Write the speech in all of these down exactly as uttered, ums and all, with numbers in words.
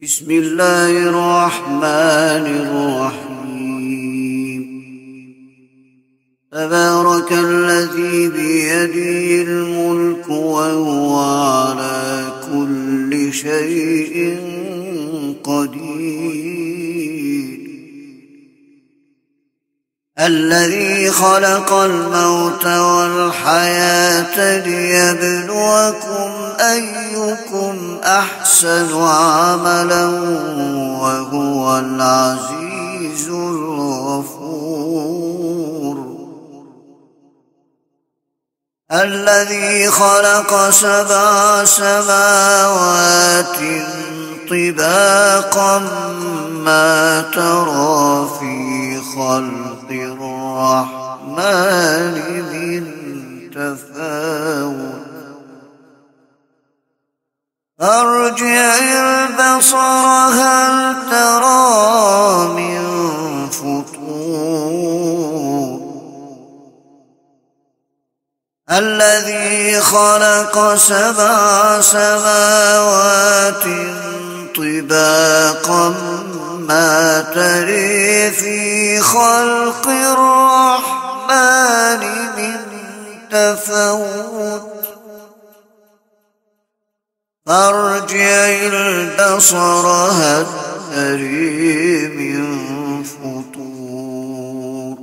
بسم الله الرحمن الرحيم. تبارك الذي بيده الملك وهو على كل شيء قدير. الذي خلق الموت والحياة ليبلوكم أيكم أحسن عملا وهو العزيز الغفور. الذي خلق سبع سماوات طباقا ما ترى في خلق الرحمن من تفاوت. فارجع البصر هل ترى من فطور. الذي خلق سبع سماوات طباقا ما تري في خلق الرحمن من تفاوت. فارجع البصر هل تري من فطور.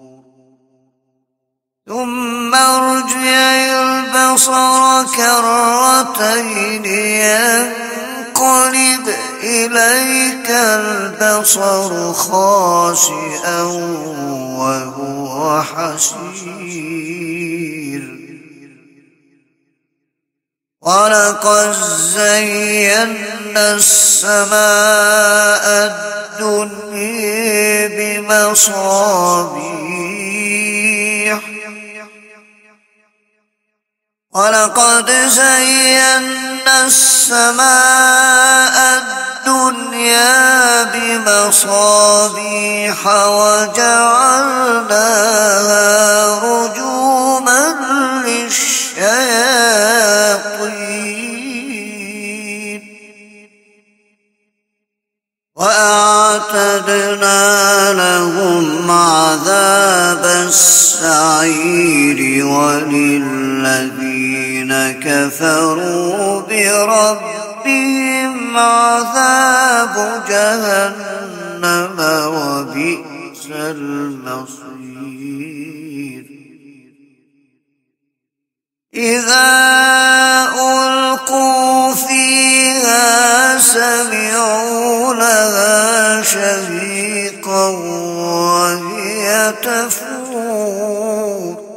ثم ارجع البصر كرتين ينقلب إليك البصر خاسئا وهو حسير. ولقد زينا السماء الدنيا بمصابيح ولقد زينا السماء الدنيا بمصابيح وجعلناها رجوما للشياطين وأعتدنا لهم عذاب السعير. وللذين كفروا بربهم عذاب جهنم وبئس المصير. إذا ألقوا فيها سمعوا لها شهيقا وهي تفور.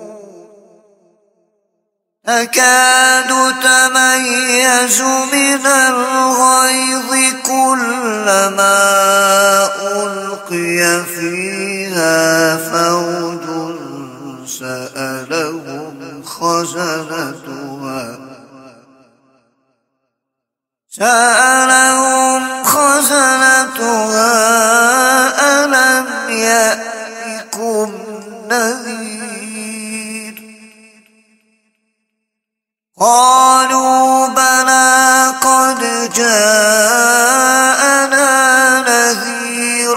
تكاد تميز من الغيظ كلما ألقي فيها فوج سألهم خزنتها سألهم خزنتها ألم يأتكم نذير. قالوا بلى قد جاءنا نذير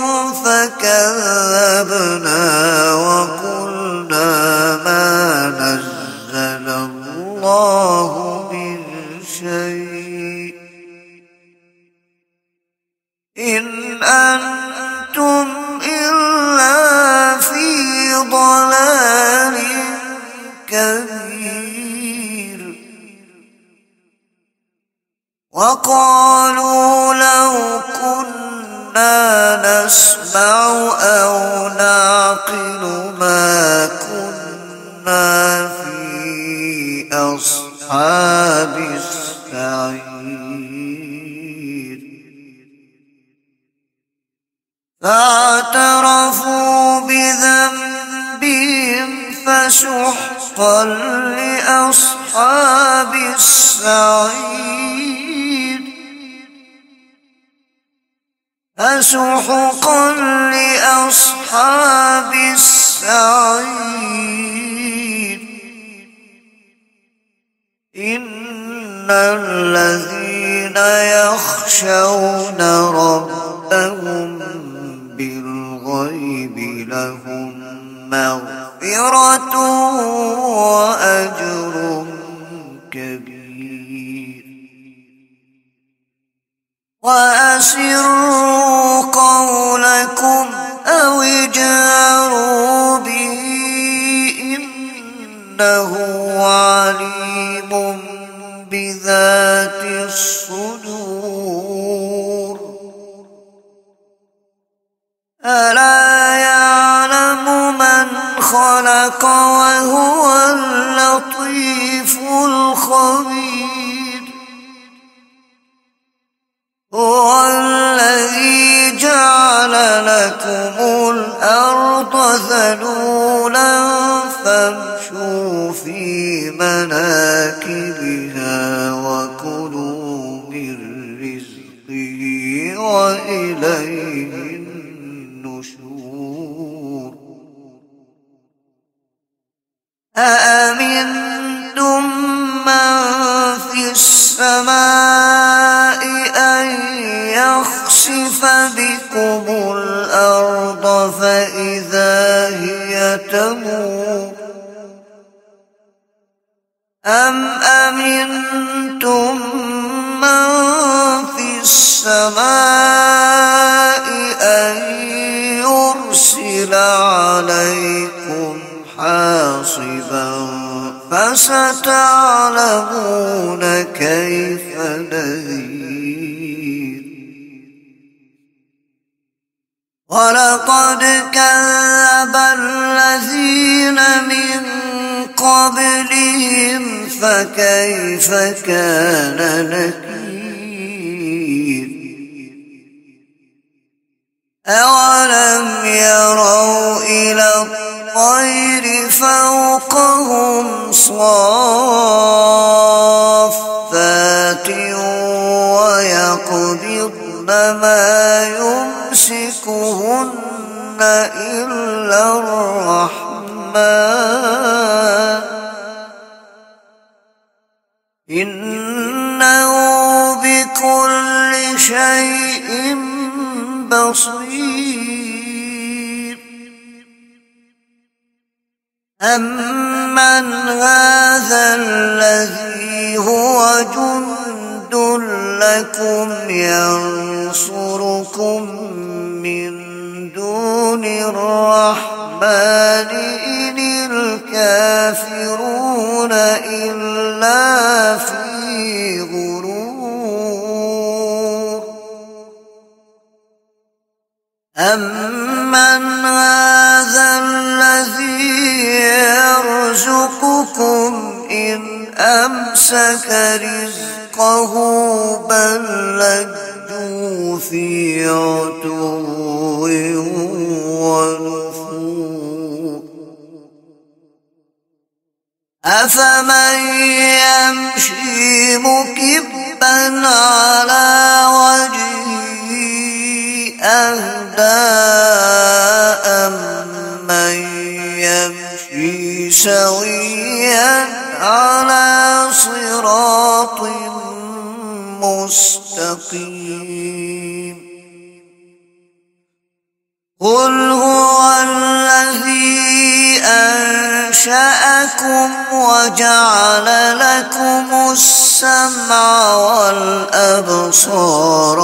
فكذبنا وقلنا ما نزل الله من شيء إن أنتم إلا في ضلال كبير. وقالوا لو كنا نسمع أو نعقل ما كنا في أصحاب السعير. فاعترفوا بذنبهم فسحقا لأصحاب السعير. فسحقا لأصحاب السعير. إن الذين يخشون ربهم بالغيب لهم مغفرة وأجر كبير. وأسروا قولكم أو اجهروا به إنه عليم بذات الصدور. ألا يعلم من خلق وهو اللطيف الخبير. هو الذي جعل لكم الأرض ذلولا فامشوا في مناكبها وكلوا من رزقه وإليه النشور. أأمنتم من في السماء أن يخسف بكم الأرض فإذا هي تمور أم أمنتم من في السماء أن يرسل عليكم حاصبا فستعلمون كيف نذير. ولقد كذب الذين من قبلهم فكيف كان نكير. أولم يروا إلى الطير فوقهم صافات ويقبضن ما يمسكهن إلا الرحمن إنه بكل شيء بصير. أمن هذا الذي هو جند لكم ينصركم من دون الرحمن إن الكافرون إلا في غرور. أمن هذا الذي يرزقكم إن أمسك رزقه بل لجوا في عتو ونفور. أفمن يمشي مكبا على وجهه أهدى أمن يمشي سويا على صراط مستقيم. قل هو الذي أنشأكم وجعل لكم السمع والأبصار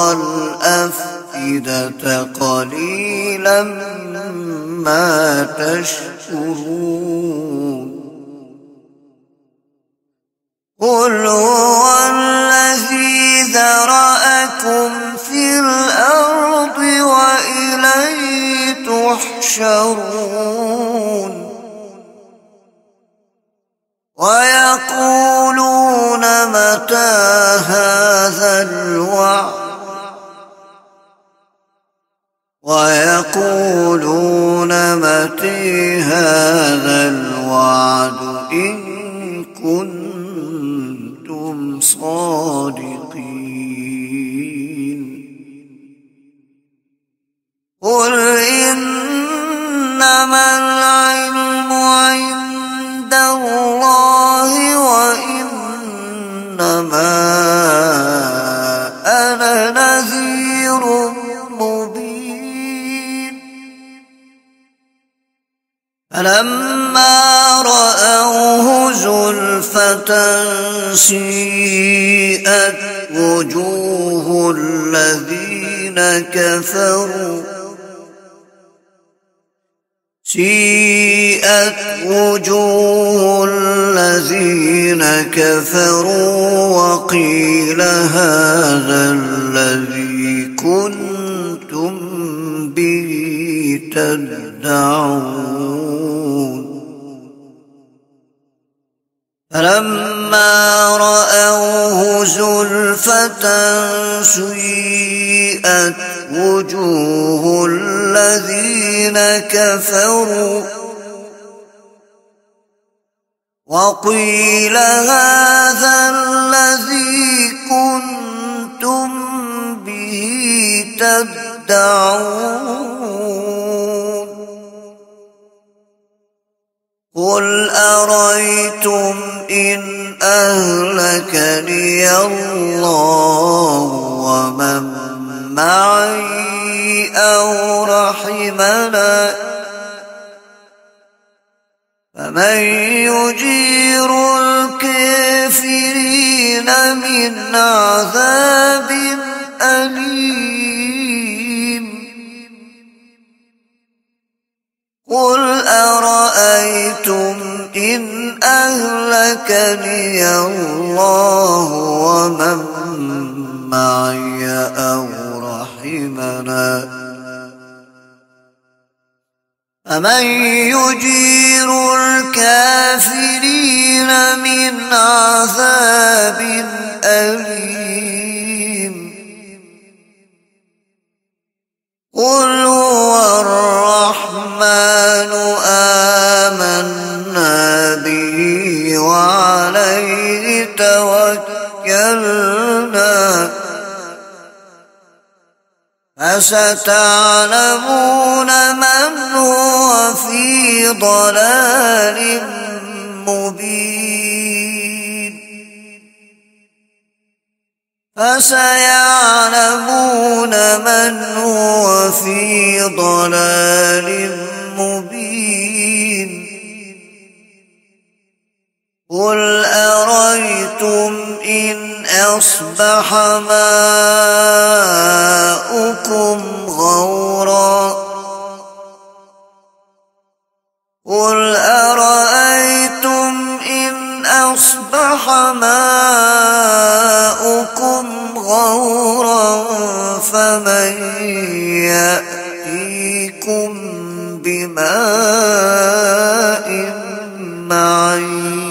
والأفئدة قليلا ما تشكرون. قل هو الذي ذرأكم في الأرض وإليه تحشرون. ويقولون متى هذا الوعد ويقولون متى هذا الوعد إن كنتم صادقين. قل إنما العلم عند الله وإنما فلما رأوه زلفة سيئت وجوه الذين كفروا سيئت وجوه الذين كفروا وقيل هذا الذي كنتم به تدعون فلما رأوه زلفة سيئت وجوه الذين كفروا وقيل هذا الذي كنتم به تدعون قل أرأيتم إن أهلكني الله ومن معي أو رحمنا فمن يجير الكافرين من عذاب أليم قل أرأيتم إن أهلكني الله ومن معي أو رحمنا فمن يجير الكافرين من عذاب أليم قل هو الرحمن آمنا به وعليه توكلنا فستعلمون من هو في ضلال مبين فسيعلمون من هو في ضلال مبين قل أرأيتم إن أصبح ماؤكم غورا قل أرأيتم إن أصبح ماؤكم غورا فمن يأتيكم بماء معين